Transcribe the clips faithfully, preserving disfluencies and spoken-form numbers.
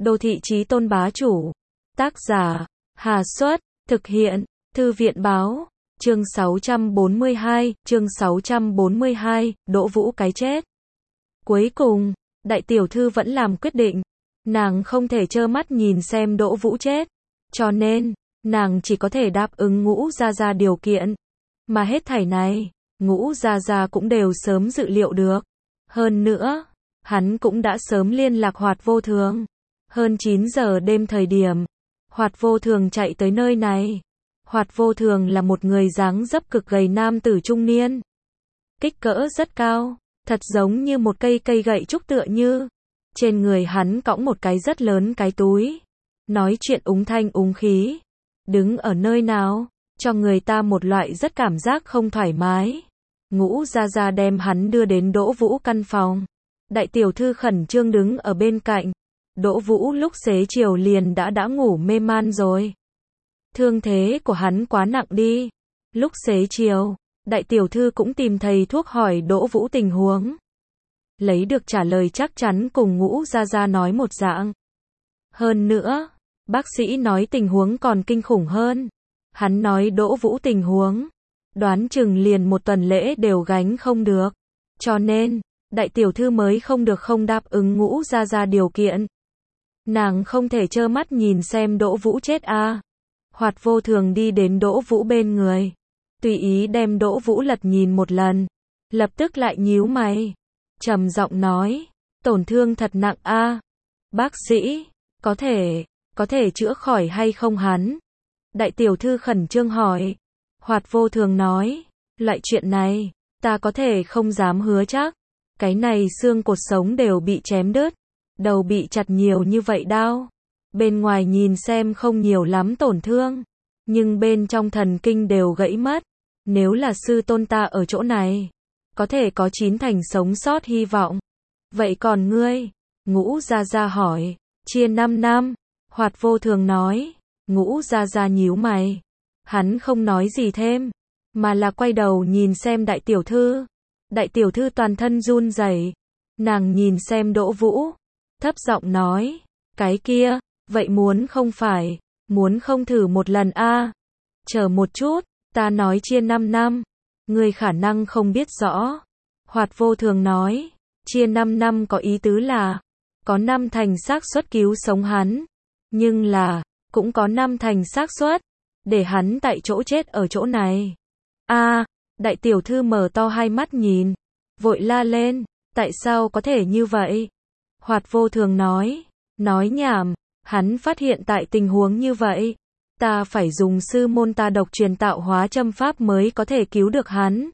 Đô thị chí tôn bá chủ. Tác giả, Hà Xuất, thực hiện, Thư viện báo, chương sáu trăm bốn mươi hai, chương sáu trăm bốn mươi hai, Đỗ Vũ cái chết. Cuối cùng, đại tiểu thư vẫn làm quyết định, nàng không thể trơ mắt nhìn xem Đỗ Vũ chết, cho nên, nàng chỉ có thể đáp ứng Ngũ Gia Gia điều kiện. Mà hết thảy này, Ngũ Gia Gia cũng đều sớm dự liệu được. Hơn nữa, hắn cũng đã sớm liên lạc Hoạt Vô Thường. Hơn chín giờ đêm thời điểm, Hoạt Vô Thường chạy tới nơi này. Hoạt Vô Thường là một người dáng dấp cực gầy nam tử trung niên. Kích cỡ rất cao, thật giống như một cây cây gậy trúc tựa như. Trên người hắn cõng một cái rất lớn cái túi. Nói chuyện úng thanh úng khí. Đứng ở nơi nào, cho người ta một loại rất cảm giác không thoải mái. Ngũ Gia Gia đem hắn đưa đến Đỗ Vũ căn phòng. Đại tiểu thư khẩn trương đứng ở bên cạnh. Đỗ Vũ lúc xế chiều liền đã đã ngủ mê man rồi. Thương thế của hắn quá nặng đi. Lúc xế chiều, đại tiểu thư cũng tìm thầy thuốc hỏi Đỗ Vũ tình huống. Lấy được trả lời chắc chắn cùng Ngũ Gia Gia nói một dạng. Hơn nữa, bác sĩ nói tình huống còn kinh khủng hơn. Hắn nói Đỗ Vũ tình huống, đoán chừng liền một tuần lễ đều gánh không được. Cho nên, đại tiểu thư mới không được không đáp ứng Ngũ Gia Gia điều kiện. Nàng không thể trơ mắt nhìn xem Đỗ Vũ chết a. À. Hoạt Vô Thường đi đến Đỗ Vũ bên người, tùy ý đem Đỗ Vũ lật nhìn một lần, lập tức lại nhíu mày, trầm giọng nói, tổn thương thật nặng a. À. Bác sĩ, có thể, có thể chữa khỏi hay không hắn? Đại tiểu thư khẩn trương hỏi. Hoạt Vô Thường nói, loại chuyện này, ta có thể không dám hứa chắc. Cái này xương cột sống đều bị chém đứt, đầu bị chặt nhiều như vậy đau. Bên ngoài nhìn xem không nhiều lắm tổn thương, nhưng bên trong thần kinh đều gãy mất. Nếu là sư tôn ta ở chỗ này, có thể có chín thành sống sót hy vọng. Vậy còn ngươi? Ngũ Gia Gia hỏi. Chia năm năm. Hoạt Vô Thường nói. Ngũ Gia Gia nhíu mày. Hắn không nói gì thêm, mà là quay đầu nhìn xem đại tiểu thư. Đại tiểu thư toàn thân run rẩy. Nàng nhìn xem Đỗ Vũ, thấp giọng nói, cái kia, vậy muốn không phải, muốn không thử một lần a? À? Chờ một chút, ta nói chia năm năm, ngươi khả năng không biết rõ. Hoạt Vô Thường nói, chia năm năm có ý tứ là, có năm thành xác suất cứu sống hắn, nhưng là, cũng có năm thành xác suất để hắn tại chỗ chết ở chỗ này. A, à, đại tiểu thư mở to hai mắt nhìn, vội la lên, tại sao có thể như vậy? Hoạt Vô Thường nói, nói nhảm, hắn phát hiện tại tình huống như vậy, ta phải dùng sư môn ta độc truyền tạo hóa châm pháp mới có thể cứu được hắn.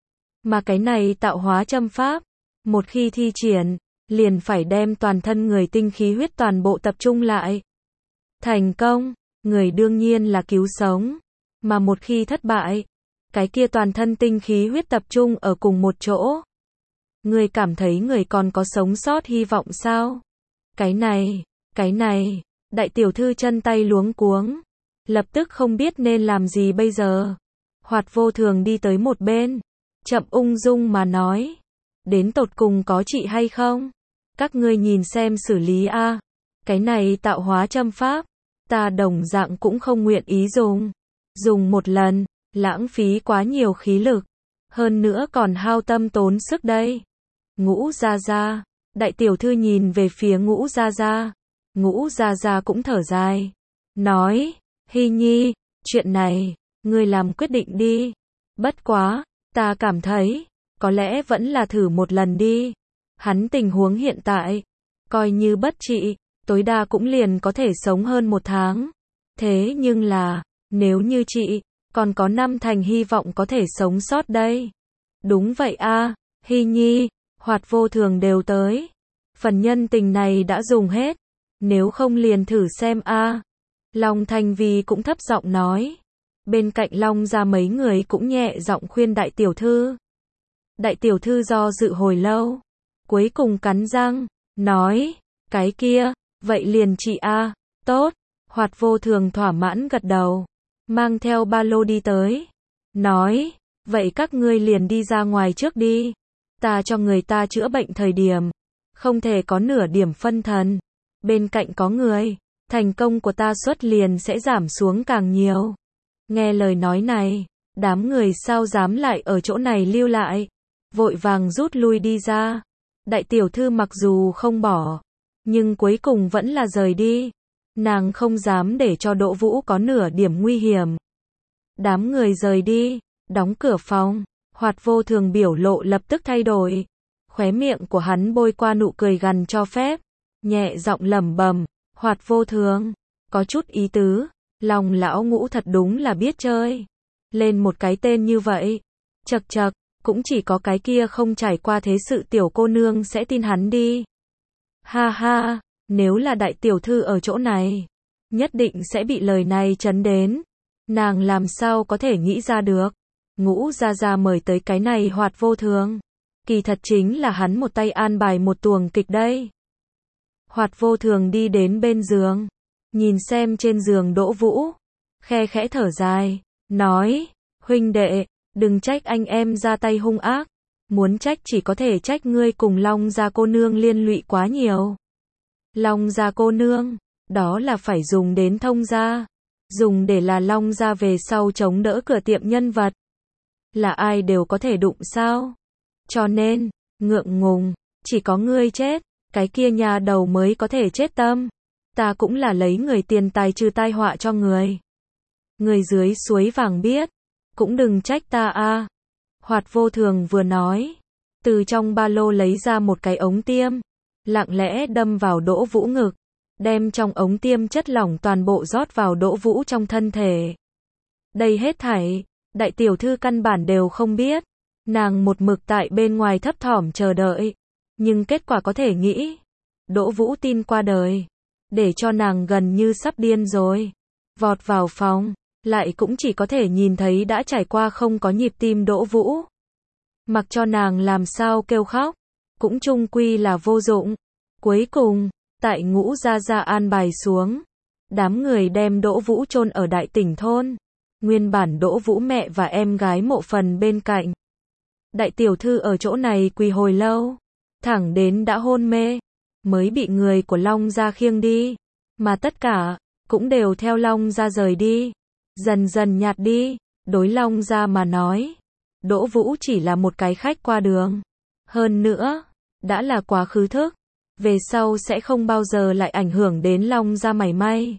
Mà cái này tạo hóa châm pháp, một khi thi triển, liền phải đem toàn thân người tinh khí huyết toàn bộ tập trung lại. Thành công, người đương nhiên là cứu sống, mà một khi thất bại, cái kia toàn thân tinh khí huyết tập trung ở cùng một chỗ. Người cảm thấy người còn có sống sót hy vọng sao? Cái này, cái này, đại tiểu thư chân tay luống cuống, lập tức không biết nên làm gì bây giờ. Hoạt Vô Thường đi tới một bên, chậm ung dung mà nói, đến tột cùng có trị hay không? Các ngươi nhìn xem xử lý a. À. Cái này tạo hóa châm pháp, ta đồng dạng cũng không nguyện ý dùng. Dùng một lần, lãng phí quá nhiều khí lực, hơn nữa còn hao tâm tốn sức đây. Ngũ Gia Gia, đại tiểu thư nhìn về phía Ngũ Gia Gia. Ngũ Gia Gia cũng thở dài, nói, Hy Nhi, chuyện này, ngươi làm quyết định đi. Bất quá, ta cảm thấy, có lẽ vẫn là thử một lần đi. Hắn tình huống hiện tại, coi như bất trị, tối đa cũng liền có thể sống hơn một tháng. Thế nhưng là, nếu như trị, còn có năm thành hy vọng có thể sống sót đây. Đúng vậy a, à, Hy Nhi, Hoạt Vô Thường đều tới. Phần nhân tình này đã dùng hết. Nếu không liền thử xem a. À. Long Thanh Vi cũng thấp giọng nói. Bên cạnh Long ra mấy người cũng nhẹ giọng khuyên đại tiểu thư. Đại tiểu thư do dự hồi lâu, cuối cùng cắn răng, nói, cái kia, vậy liền chị a. À. Tốt. Hoạt Vô Thường thỏa mãn gật đầu, mang theo ba lô đi tới, nói, vậy các ngươi liền đi ra ngoài trước đi. Ta cho người ta chữa bệnh thời điểm, không thể có nửa điểm phân thần. bên cạnh có người, thành công của ta suất liền sẽ giảm xuống càng nhiều. Nghe lời nói này, đám người sao dám lại ở chỗ này lưu lại, vội vàng rút lui đi ra. Đại tiểu thư mặc dù không bỏ, nhưng cuối cùng vẫn là rời đi. Nàng không dám để cho Đỗ Vũ có nửa điểm nguy hiểm. Đám người rời đi, đóng cửa phòng, Hoạt Vô Thường biểu lộ lập tức thay đổi. Khóe miệng của hắn bôi qua nụ cười gằn cho phép, nhẹ giọng lẩm bẩm, Hoạt Vô Thường, có chút ý tứ, lòng lão Ngũ thật đúng là biết chơi. Lên một cái tên như vậy, chậc chậc, cũng chỉ có cái kia không trải qua thế sự tiểu cô nương sẽ tin hắn đi. Ha ha, nếu là đại tiểu thư ở chỗ này, nhất định sẽ bị lời này chấn đến. Nàng làm sao có thể nghĩ ra được. Ngũ gia gia mời tới cái này Hoạt Vô Thường, kỳ thật chính là hắn một tay an bài một tuồng kịch đây. Hoạt Vô Thường đi đến bên giường, nhìn xem trên giường Đỗ Vũ, khe khẽ thở dài, nói, huynh đệ, đừng trách anh em ra tay hung ác, muốn trách chỉ có thể trách ngươi cùng Long gia cô nương liên lụy quá nhiều. Long gia cô nương, đó là phải dùng đến thông gia, dùng để là Long gia về sau chống đỡ cửa tiệm nhân vật. Là ai đều có thể đụng sao? Cho nên, ngượng ngùng, chỉ có ngươi chết, cái kia nhà đầu mới có thể chết tâm. Ta cũng là lấy người tiền tài trừ tai họa cho người. Người dưới suối vàng biết, cũng đừng trách ta a. Hoạt Vô Thường vừa nói, từ trong ba lô lấy ra một cái ống tiêm, lặng lẽ đâm vào Đỗ Vũ ngực, đem trong ống tiêm chất lỏng toàn bộ rót vào Đỗ Vũ trong thân thể. Đây hết thảy, đại tiểu thư căn bản đều không biết, nàng một mực tại bên ngoài thấp thỏm chờ đợi, nhưng kết quả có thể nghĩ, Đỗ Vũ tin qua đời, để cho nàng gần như sắp điên rồi. Vọt vào phòng, lại cũng chỉ có thể nhìn thấy đã trải qua không có nhịp tim Đỗ Vũ. Mặc cho nàng làm sao kêu khóc, cũng chung quy là vô dụng. Cuối cùng, tại Ngũ gia gia an bài xuống, đám người đem Đỗ Vũ chôn ở Đại Tỉnh thôn. Nguyên bản Đỗ Vũ mẹ và em gái mộ phần bên cạnh. Đại tiểu thư ở chỗ này quỳ hồi lâu, thẳng đến đã hôn mê, mới bị người của Long gia khiêng đi, mà tất cả cũng đều theo Long gia rời đi, dần dần nhạt đi. Đối Long gia mà nói, Đỗ Vũ chỉ là một cái khách qua đường, hơn nữa, đã là quá khứ thức, về sau sẽ không bao giờ lại ảnh hưởng đến Long gia mảy may.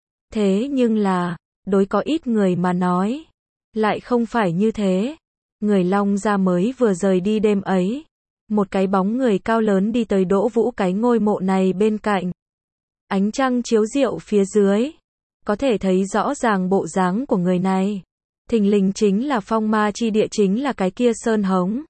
Thế nhưng là, đối có ít người mà nói, lại không phải như thế. Người Long gia mới vừa rời đi đêm ấy, một cái bóng người cao lớn đi tới Đỗ Vũ cái ngôi mộ này bên cạnh. Ánh trăng chiếu rượu phía dưới, có thể thấy rõ ràng bộ dáng của người này. Thình lình chính là phong ma chi địa, chính là cái kia Sơn Hống.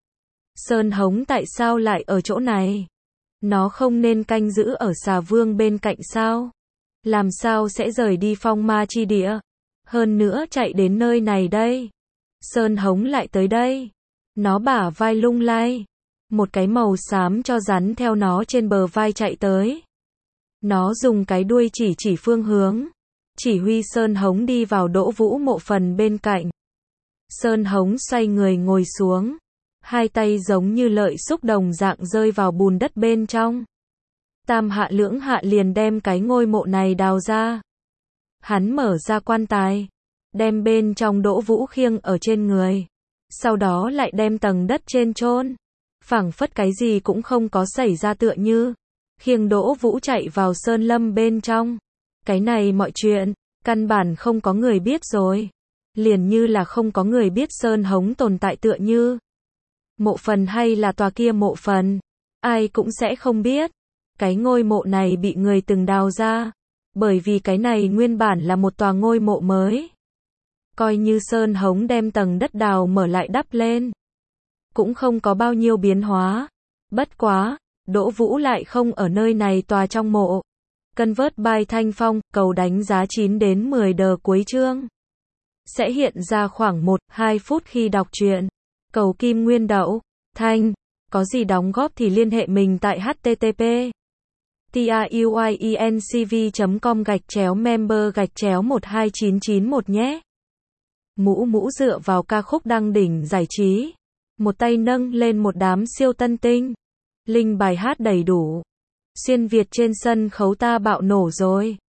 Sơn Hống tại sao lại ở chỗ này? Nó không nên canh giữ ở Xà Vương bên cạnh sao? Làm sao sẽ rời đi phong ma chi địa? Hơn nữa chạy đến nơi này đây. Sơn Hống lại tới đây. Nó bả vai lung lay. Một cái màu xám cho rắn theo nó trên bờ vai chạy tới. Nó dùng cái đuôi chỉ chỉ phương hướng, chỉ huy Sơn Hống đi vào Đỗ Vũ mộ phần bên cạnh. Sơn Hống xoay người ngồi xuống, hai tay giống như lợi xúc đồng dạng rơi vào bùn đất bên trong. Tam hạ lưỡng hạ liền đem cái ngôi mộ này đào ra. Hắn mở ra quan tài, đem bên trong Đỗ Vũ khiêng ở trên người, sau đó lại đem tầng đất trên chôn, phảng phất cái gì cũng không có xảy ra tựa như, khiêng Đỗ Vũ chạy vào sơn lâm bên trong. Cái này mọi chuyện, căn bản không có người biết rồi, liền như là không có người biết Sơn Hống tồn tại tựa như. Mộ phần hay là tòa kia mộ phần, ai cũng sẽ không biết. Cái ngôi mộ này bị người từng đào ra, bởi vì cái này nguyên bản là một tòa ngôi mộ mới. Coi như Sơn Hống đem tầng đất đào mở lại đắp lên, cũng không có bao nhiêu biến hóa. Bất quá, Đỗ Vũ lại không ở nơi này tòa trong mộ. Convert by Thanh Phong, cầu đánh giá chín đến mười đờ cuối chương. Sẽ hiện ra khoảng một đến hai phút khi đọc truyện. Cầu Kim Nguyên Đậu, Thanh, có gì đóng góp thì liên hệ mình tại http truyencv chấm com gạch chéo member gạch chéo một hai chín chín một nhé. Mũ Mũ dựa vào ca khúc đăng đỉnh giải trí, một tay nâng lên một đám siêu tân tinh. Link bài hát đầy đủ Xuyên Việt trên sân khấu ta bạo nổ rồi.